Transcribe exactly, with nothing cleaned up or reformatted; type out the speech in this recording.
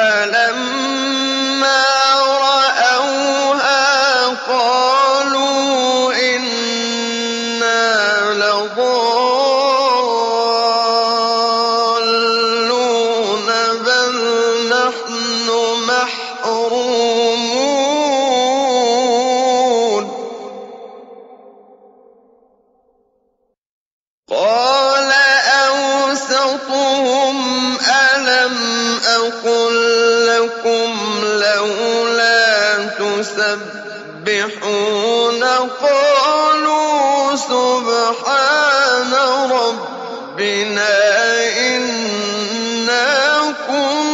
فَلَمَّا رَأَوْهَا قَالُوا إِنَّا لَضَالُّونَ بَلْ نَحْنُ مَحْرُومُونَ قَالَ أَوْسَطُهُمْ أَلَمْ أَقُل لَّكُمْ لَوْلَا تُسَبِّحُونَ قَالُوا سُبْحَانَ رَبِّنَا إِنَّا كُنَّا